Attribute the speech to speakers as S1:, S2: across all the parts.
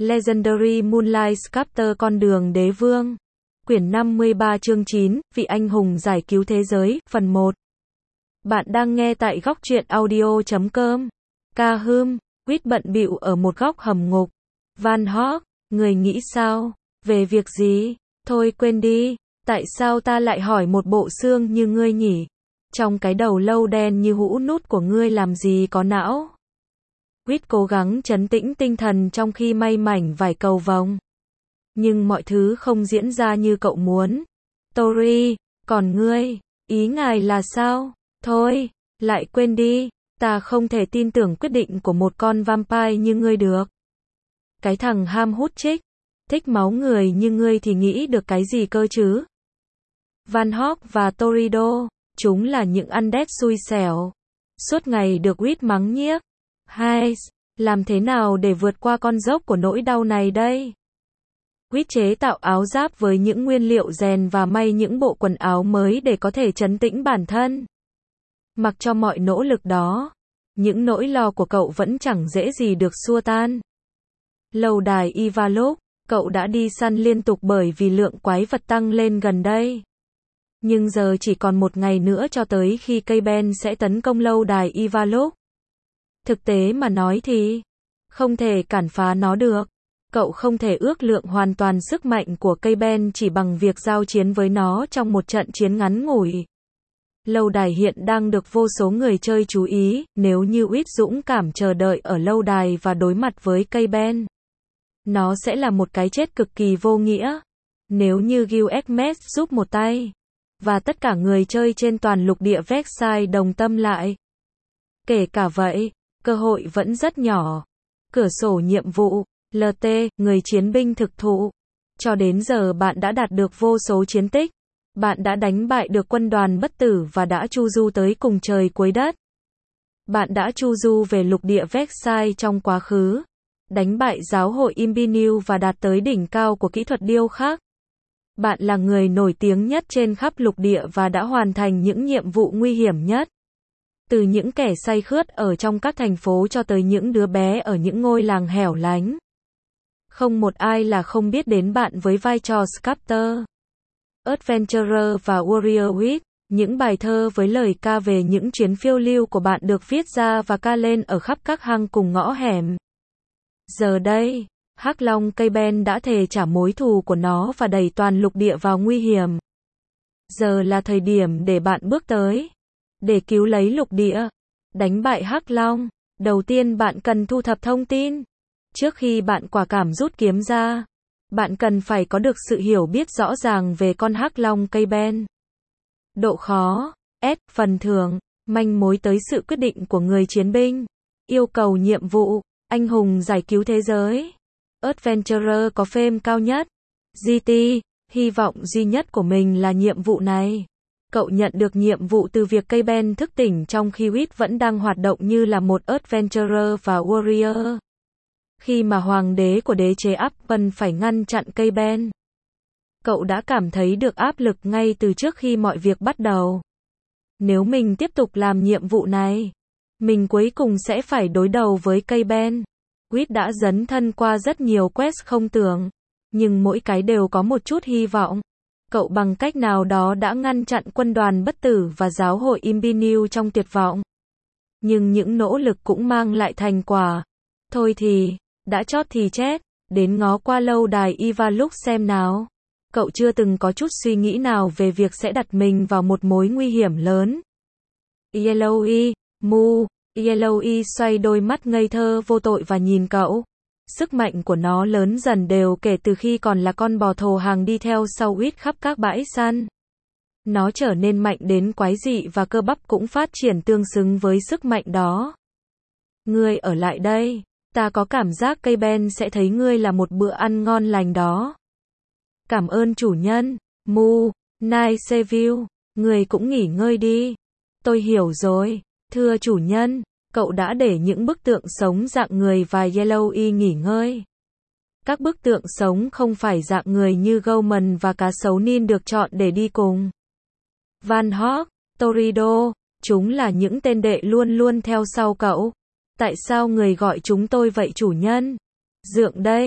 S1: Legendary Moonlight Sculptor Con đường đế vương. Quyển 53 chương 9, Vị anh hùng giải cứu thế giới, phần 1. Bạn đang nghe tại góc truyện audio.com. Ca hưm, Quýt bận bịu ở một góc hầm ngục. Van Hog, người nghĩ sao? Về việc gì? Thôi quên đi, tại sao ta lại hỏi một bộ xương như ngươi nhỉ? Trong cái đầu lâu đen như hũ nút của ngươi làm gì có não? Quýt cố gắng trấn tĩnh tinh thần trong khi may mảnh vài cầu vồng. Nhưng mọi thứ không diễn ra như cậu muốn. Tori, còn ngươi, ý ngài là sao? Thôi, lại quên đi, ta không thể tin tưởng quyết định của một con vampire như ngươi được. Cái thằng ham hút chích, thích máu người như ngươi thì nghĩ được cái gì cơ chứ? Van Hog và Torido, chúng là những undead xui xẻo. Suốt ngày được Quýt mắng nhiếc. Hai, làm thế nào để vượt qua con dốc của nỗi đau này đây? Quýt chế tạo áo giáp với những nguyên liệu rèn và may những bộ quần áo mới để có thể trấn tĩnh bản thân. Mặc cho mọi nỗ lực đó, những nỗi lo của cậu vẫn chẳng dễ gì được xua tan. Lâu đài Ivalok, cậu đã đi săn liên tục bởi vì lượng quái vật tăng lên gần đây. Nhưng giờ chỉ còn một ngày nữa cho tới khi cây Ben sẽ tấn công lâu đài Ivalok. Thực tế mà nói thì, không thể cản phá nó được. Cậu không thể ước lượng hoàn toàn sức mạnh của cây Ben chỉ bằng việc giao chiến với nó trong một trận chiến ngắn ngủi. Lâu đài hiện đang được vô số người chơi chú ý, nếu như Quýt dũng cảm chờ đợi ở lâu đài và đối mặt với cây Ben. Nó sẽ là một cái chết cực kỳ vô nghĩa. Nếu như Gilgamesh giúp một tay, và tất cả người chơi trên toàn lục địa Vexai đồng tâm lại. Kể cả vậy, cơ hội vẫn rất nhỏ. Cửa sổ nhiệm vụ, LT, người chiến binh thực thụ. Cho đến giờ bạn đã đạt được vô số chiến tích. Bạn đã đánh bại được quân đoàn bất tử và đã chu du tới cùng trời cuối đất. Bạn đã chu du về lục địa Vexai trong quá khứ. Đánh bại giáo hội Imbinu và đạt tới đỉnh cao của kỹ thuật điêu khắc. Bạn là người nổi tiếng nhất trên khắp lục địa và đã hoàn thành những nhiệm vụ nguy hiểm nhất. Từ những kẻ say khướt ở trong các thành phố cho tới những đứa bé ở những ngôi làng hẻo lánh. Không một ai là không biết đến bạn với vai trò Sculptor, Adventurer và Warrior Quýt. Những bài thơ với lời ca về những chuyến phiêu lưu của bạn được viết ra và ca lên ở khắp các hang cùng ngõ hẻm. Giờ đây, Hắc Long cây Ben đã thề trả mối thù của nó và đẩy toàn lục địa vào nguy hiểm. Giờ là thời điểm để bạn bước tới. Để cứu lấy lục địa, đánh bại Hắc Long, đầu tiên bạn cần thu thập thông tin. Trước khi bạn quả cảm rút kiếm ra, bạn cần phải có được sự hiểu biết rõ ràng về con Hắc Long cây Ben. Độ khó, S, phần thưởng, manh mối tới sự quyết định của người chiến binh. Yêu cầu nhiệm vụ, anh hùng giải cứu thế giới. Adventurer có fame cao nhất. GT, hy vọng duy nhất của mình là nhiệm vụ này. Cậu nhận được nhiệm vụ từ việc cây Ben thức tỉnh trong khi Quýt vẫn đang hoạt động như là một Adventurer và Warrior. Khi mà hoàng đế của đế chế Apple phải ngăn chặn cây Ben, cậu đã cảm thấy được áp lực ngay từ trước khi mọi việc bắt đầu. Nếu mình tiếp tục làm nhiệm vụ này, mình cuối cùng sẽ phải đối đầu với cây Ben. Quýt đã dấn thân qua rất nhiều quest không tưởng, nhưng mỗi cái đều có một chút hy vọng. Cậu bằng cách nào đó đã ngăn chặn quân đoàn bất tử và giáo hội Imbinu trong tuyệt vọng. Nhưng những nỗ lực cũng mang lại thành quả. Thôi thì, đã chót thì chết, đến ngó qua lâu đài Ivalok xem nào. Cậu chưa từng có chút suy nghĩ nào về việc sẽ đặt mình vào một mối nguy hiểm lớn. Yellowy, Mu, Yellowy xoay đôi mắt ngây thơ vô tội và nhìn cậu. Sức mạnh của nó lớn dần đều kể từ khi còn là con bò thồ hàng đi theo sau Quýt khắp các bãi săn. Nó trở nên mạnh đến quái dị và cơ bắp cũng phát triển tương xứng với sức mạnh đó. Ngươi ở lại đây, ta có cảm giác cây Ben sẽ thấy ngươi là một bữa ăn ngon lành đó. Cảm ơn chủ nhân, Mu, Nice Seville, ngươi cũng nghỉ ngơi đi. Tôi hiểu rồi, thưa chủ nhân. Cậu đã để những bức tượng sống dạng người và Yellowy nghỉ ngơi. Các bức tượng sống không phải dạng người như Goldman và cá sấu Nin được chọn để đi cùng. Van Hog, Torido, chúng là những tên đệ luôn luôn theo sau cậu. Tại sao người gọi chúng tôi vậy chủ nhân? Dượng đây,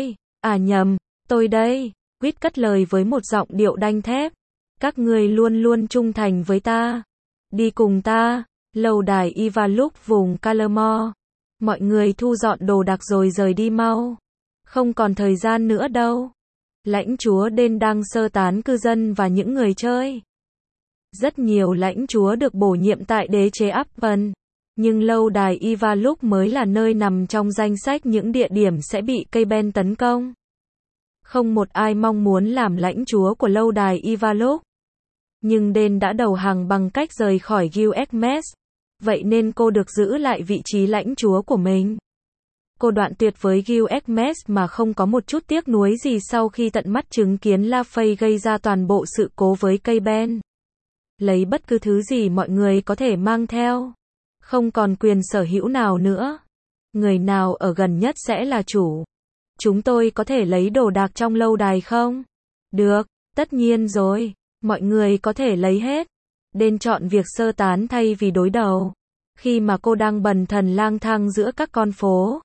S1: À nhầm, tôi đây. Quýt cất lời với một giọng điệu đanh thép. Các ngươi luôn luôn trung thành với ta. Đi cùng ta. Lâu đài Ivaluk vùng Calamore. Mọi người thu dọn đồ đạc rồi rời đi mau. Không còn thời gian nữa đâu. Lãnh chúa Den đang sơ tán cư dân và những người chơi. Rất nhiều lãnh chúa được bổ nhiệm tại đế chế Appen. Nhưng lâu đài Ivaluk mới là nơi nằm trong danh sách những địa điểm sẽ bị cây ben tấn công. Không một ai mong muốn làm lãnh chúa của lâu đài Ivaluk. Nhưng Den đã đầu hàng bằng cách rời khỏi Gilgamesh. Vậy nên cô được giữ lại vị trí lãnh chúa của mình. Cô đoạn tuyệt với Gilgamesh mà không có một chút tiếc nuối gì sau khi tận mắt chứng kiến La Fay gây ra toàn bộ sự cố với cây ben. Lấy bất cứ thứ gì mọi người có thể mang theo. Không còn quyền sở hữu nào nữa. Người nào ở gần nhất sẽ là chủ. Chúng tôi có thể lấy đồ đạc trong lâu đài không? Được, tất nhiên rồi. Mọi người có thể lấy hết. Den chọn việc sơ tán thay vì đối đầu. Khi mà cô đang bần thần lang thang giữa các con phố.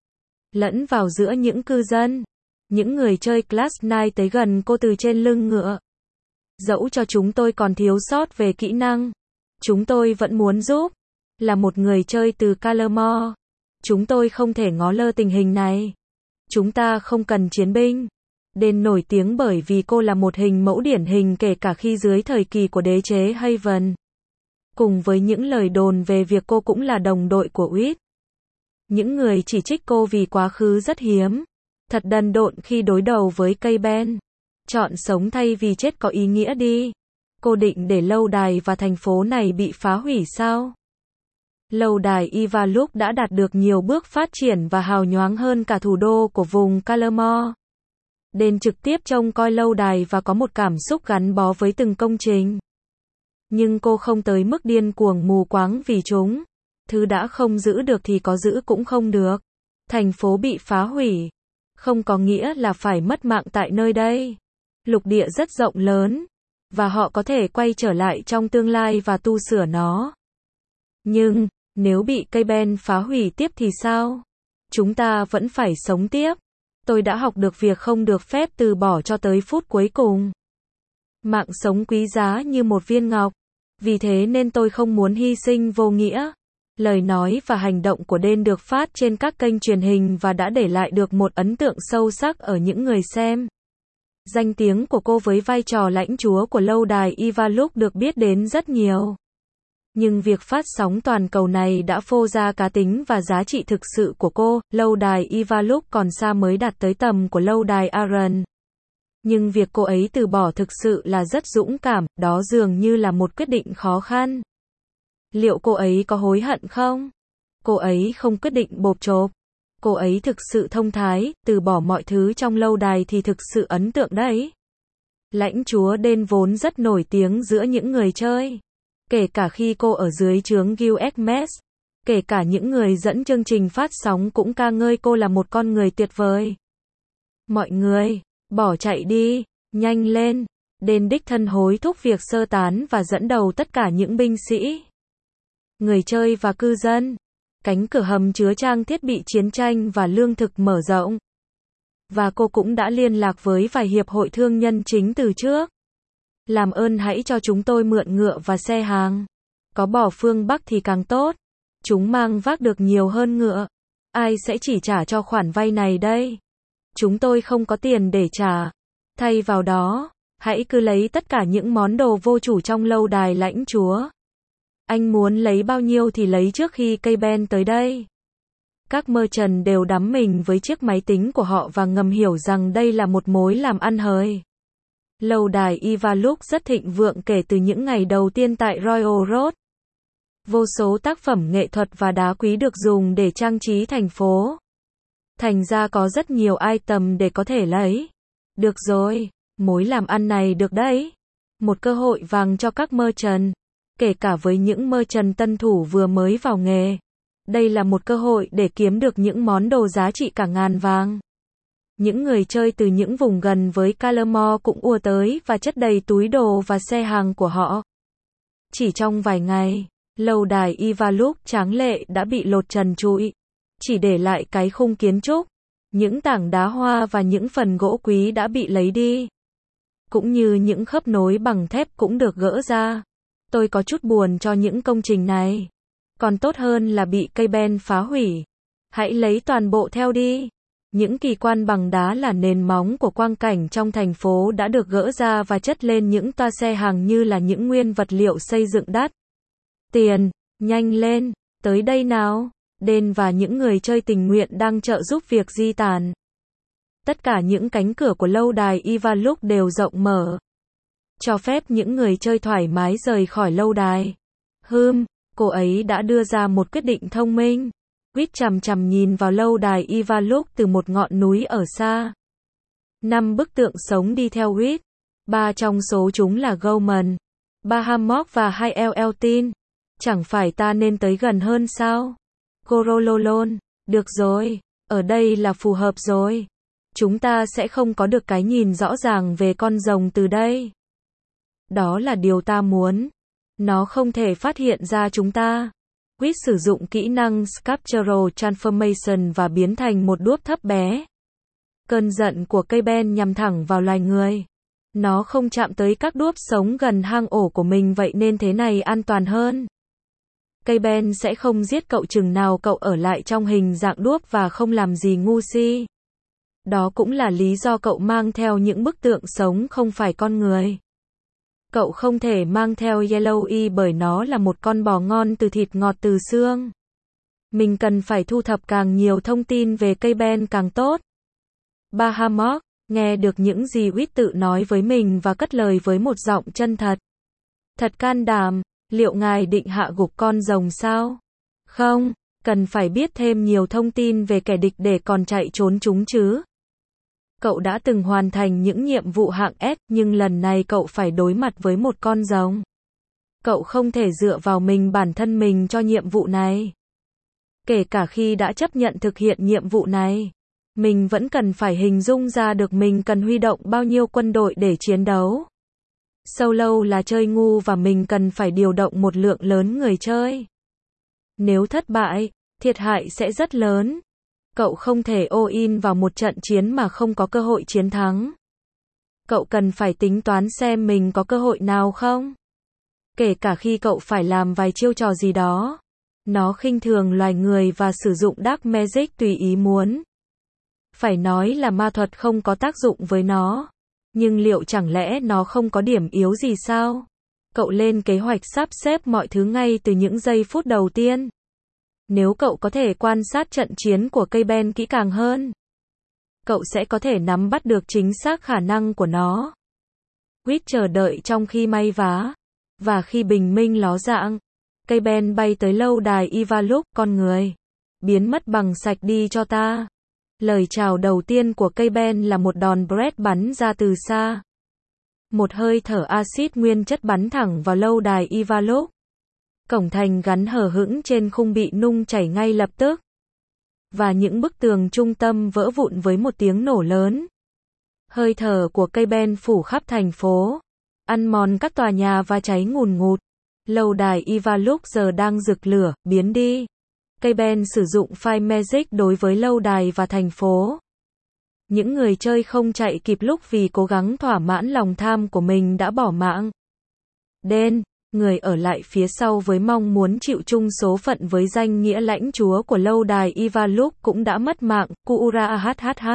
S1: Lẫn vào giữa những cư dân. Những người chơi Class 9 tới gần cô từ trên lưng ngựa. Dẫu cho chúng tôi còn thiếu sót về kỹ năng. Chúng tôi vẫn muốn giúp. Là một người chơi từ Calamore. Chúng tôi không thể ngó lơ tình hình này. Chúng ta không cần chiến binh. Den nổi tiếng bởi vì cô là một hình mẫu điển hình kể cả khi dưới thời kỳ của đế chế Haven. Cùng với những lời đồn về việc cô cũng là đồng đội của Wit. Những người chỉ trích cô vì quá khứ rất hiếm. Thật đần độn khi đối đầu với cây ben. Chọn sống thay vì chết có ý nghĩa đi. Cô định để lâu đài và thành phố này bị phá hủy sao? Lâu đài Ivaluk đã đạt được nhiều bước phát triển và hào nhoáng hơn cả thủ đô của vùng Calamore. Den trực tiếp trông coi lâu đài và có một cảm xúc gắn bó với từng công trình. Nhưng cô không tới mức điên cuồng mù quáng vì chúng. Thứ đã không giữ được thì có giữ cũng không được. Thành phố bị phá hủy. Không có nghĩa là phải mất mạng tại nơi đây. Lục địa rất rộng lớn. Và họ có thể quay trở lại trong tương lai và tu sửa nó. Nhưng, nếu bị cây ben phá hủy tiếp thì sao? Chúng ta vẫn phải sống tiếp. Tôi đã học được việc không được phép từ bỏ cho tới phút cuối cùng. Mạng sống quý giá như một viên ngọc. Vì thế nên tôi không muốn hy sinh vô nghĩa. Lời nói và hành động của Den được phát trên các kênh truyền hình và đã để lại được một ấn tượng sâu sắc ở những người xem. Danh tiếng của cô với vai trò lãnh chúa của lâu đài Ivaluk được biết đến rất nhiều. Nhưng việc phát sóng toàn cầu này đã phô ra cá tính và giá trị thực sự của cô. Lâu đài Ivaluk còn xa mới đạt tới tầm của lâu đài Aran. Nhưng việc cô ấy từ bỏ thực sự là rất dũng cảm, đó dường như là một quyết định khó khăn. Liệu cô ấy có hối hận không? Cô ấy không quyết định bộp chộp. Cô ấy thực sự thông thái, từ bỏ mọi thứ trong lâu đài thì thực sự ấn tượng đấy. Lãnh chúa Den vốn rất nổi tiếng giữa những người chơi. Kể cả khi cô ở dưới trướng Gilgamesh. Kể cả những người dẫn chương trình phát sóng cũng ca ngợi cô là một con người tuyệt vời. Mọi người, bỏ chạy đi, nhanh lên. Den đích thân hối thúc việc sơ tán và dẫn đầu tất cả những binh sĩ, người chơi và cư dân. Cánh cửa hầm chứa trang thiết bị chiến tranh và lương thực mở rộng. Và cô cũng đã liên lạc với vài hiệp hội thương nhân chính từ trước. Làm ơn hãy cho chúng tôi mượn ngựa và xe hàng. Có bỏ phương Bắc thì càng tốt. Chúng mang vác được nhiều hơn ngựa. Ai sẽ chỉ trả cho khoản vay này đây? Chúng tôi không có tiền để trả. Thay vào đó, hãy cứ lấy tất cả những món đồ vô chủ trong lâu đài lãnh chúa. Anh muốn lấy bao nhiêu thì lấy trước khi cây ben tới đây. Các merchant đều đắm mình với chiếc máy tính của họ và ngầm hiểu rằng đây là một mối làm ăn hời. Lâu đài Ivaluk rất thịnh vượng kể từ những ngày đầu tiên tại Royal Road. Vô số tác phẩm nghệ thuật và đá quý được dùng để trang trí thành phố. Thành ra có rất nhiều item để có thể lấy. Được rồi, mối làm ăn này được đấy. Một cơ hội vàng cho các merchant. Kể cả với những merchant tân thủ vừa mới vào nghề. Đây là một cơ hội để kiếm được những món đồ giá trị cả ngàn vàng. Những người chơi từ những vùng gần với Calamore cũng ùa tới và chất đầy túi đồ và xe hàng của họ. Chỉ trong vài ngày, lâu đài Ivaluk tráng lệ đã bị lột trần trụi. Chỉ để lại cái khung kiến trúc. Những tảng đá hoa và những phần gỗ quý đã bị lấy đi. Cũng như những khớp nối bằng thép cũng được gỡ ra. Tôi có chút buồn cho những công trình này. Còn tốt hơn là bị cây ben phá hủy. Hãy lấy toàn bộ theo đi. Những kỳ quan bằng đá là nền móng của quang cảnh trong thành phố đã được gỡ ra và chất lên những toa xe hàng như là những nguyên vật liệu xây dựng đắt. Tiền, nhanh lên, tới đây nào. Đen và những người chơi tình nguyện đang trợ giúp việc di tản. Tất cả những cánh cửa của lâu đài Ivaluk đều rộng mở. Cho phép những người chơi thoải mái rời khỏi lâu đài. Cô ấy đã đưa ra một quyết định thông minh. Quýt chằm chằm nhìn vào lâu đài Ivaluk từ một ngọn núi ở xa. 5 bức tượng sống đi theo Quýt. 3 trong số chúng là Goldman, Bahamok và 2 Eltin. Chẳng phải ta nên tới gần hơn sao? Gorololon, được rồi, ở đây là phù hợp rồi. Chúng ta sẽ không có được cái nhìn rõ ràng về con rồng từ đây. Đó là điều ta muốn. Nó không thể phát hiện ra chúng ta. Quýt sử dụng kỹ năng Sculptural Transformation và biến thành một đuốc thấp bé. Cơn giận của cây ben nhằm thẳng vào loài người. Nó không chạm tới các đuốc sống gần hang ổ của mình, vậy nên thế này an toàn hơn. Cây ben sẽ không giết cậu chừng nào cậu ở lại trong hình dạng đuốc và không làm gì ngu si. Đó cũng là lý do cậu mang theo những bức tượng sống không phải con người. Cậu không thể mang theo Yellowy bởi nó là một con bò ngon từ thịt ngọt từ xương. Mình cần phải thu thập càng nhiều thông tin về cây ben càng tốt. Bahamok nghe được những gì Quýt tự nói với mình và cất lời với một giọng chân thật. Thật can đảm, liệu ngài định hạ gục con rồng sao? Không, cần phải biết thêm nhiều thông tin về kẻ địch để còn chạy trốn chúng chứ. Cậu đã từng hoàn thành những nhiệm vụ hạng S, nhưng lần này cậu phải đối mặt với một con rồng. Cậu không thể dựa vào bản thân mình cho nhiệm vụ này. Kể cả khi đã chấp nhận thực hiện nhiệm vụ này, mình vẫn cần phải hình dung ra được mình cần huy động bao nhiêu quân đội để chiến đấu. Solo là chơi ngu và mình cần phải điều động một lượng lớn người chơi. Nếu thất bại, thiệt hại sẽ rất lớn. Cậu không thể all-in vào một trận chiến mà không có cơ hội chiến thắng. Cậu cần phải tính toán xem mình có cơ hội nào không. Kể cả khi cậu phải làm vài chiêu trò gì đó. Nó khinh thường loài người và sử dụng Dark Magic tùy ý muốn. Phải nói là ma thuật không có tác dụng với nó. Nhưng liệu chẳng lẽ nó không có điểm yếu gì sao? Cậu lên kế hoạch sắp xếp mọi thứ ngay từ những giây phút đầu tiên. Nếu cậu có thể quan sát trận chiến của cây ben kỹ càng hơn, cậu sẽ có thể nắm bắt được chính xác khả năng của nó. Quýt chờ đợi trong khi may vá. Và khi bình minh ló dạng, cây ben bay tới lâu đài Ivaluk, con người. Biến mất bằng sạch đi cho ta. Lời chào đầu tiên của cây ben là một đòn Brett bắn ra từ xa. Một hơi thở axit nguyên chất bắn thẳng vào lâu đài Ivaluk. Cổng thành gắn hờ hững trên khung bị nung chảy ngay lập tức. Và những bức tường trung tâm vỡ vụn với một tiếng nổ lớn. Hơi thở của cây ben phủ khắp thành phố. Ăn mòn các tòa nhà và cháy ngùn ngụt. Lâu đài Ivaluk giờ đang rực lửa, biến đi. Cây ben sử dụng Fire Magic đối với lâu đài và thành phố. Những người chơi không chạy kịp lúc vì cố gắng thỏa mãn lòng tham của mình đã bỏ mạng. Đen, người ở lại phía sau với mong muốn chịu chung số phận với danh nghĩa lãnh chúa của lâu đài Ivaluk cũng đã mất mạng. Kuura hhh.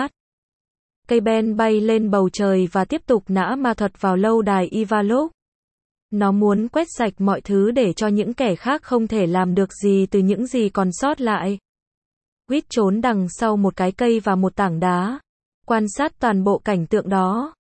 S1: Cây ben bay lên bầu trời và tiếp tục nã ma thuật vào lâu đài Ivaluk. Nó muốn quét sạch mọi thứ để cho những kẻ khác không thể làm được gì từ những gì còn sót lại. Quýt trốn đằng sau một cái cây và một tảng đá. Quan sát toàn bộ cảnh tượng đó.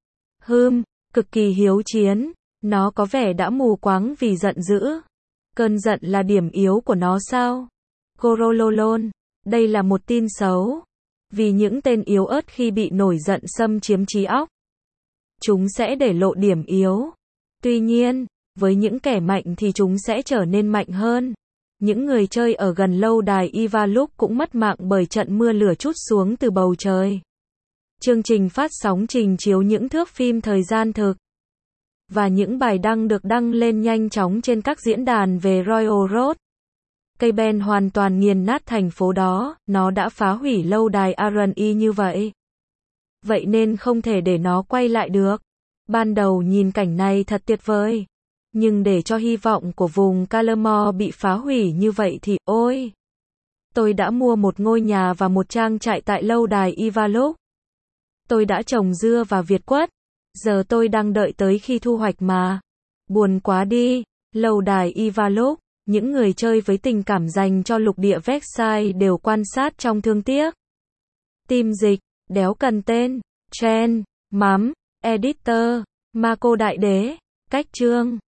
S1: Cực kỳ hiếu chiến. Nó có vẻ đã mù quáng vì giận dữ. Cơn giận là điểm yếu của nó sao? Gorololon. Đây là một tin xấu. Vì những tên yếu ớt khi bị nổi giận xâm chiếm trí óc, chúng sẽ để lộ điểm yếu. Tuy nhiên, với những kẻ mạnh thì chúng sẽ trở nên mạnh hơn. Những người chơi ở gần lâu đài Ivaluk cũng mất mạng bởi trận mưa lửa trút xuống từ bầu trời. Chương trình phát sóng trình chiếu những thước phim thời gian thực. Và những bài đăng được đăng lên nhanh chóng trên các diễn đàn về Royal Road. Cây Ben hoàn toàn nghiền nát thành phố đó, nó đã phá hủy lâu đài Arani như vậy. Vậy nên không thể để nó quay lại được. Ban đầu nhìn cảnh này thật tuyệt vời. Nhưng để cho hy vọng của vùng Calamore bị phá hủy như vậy thì, ôi! Tôi đã mua một ngôi nhà và một trang trại tại lâu đài Ivalok. Tôi đã trồng dưa và Việt quất. Giờ tôi đang đợi tới khi thu hoạch mà. Buồn quá đi. Lâu đài Ivalok, những người chơi với tình cảm dành cho lục địa Versailles đều quan sát trong thương tiếc. Team dịch, đéo cần tên, Chen, Mắm, Editor, Marco Đại Đế, Cách chương.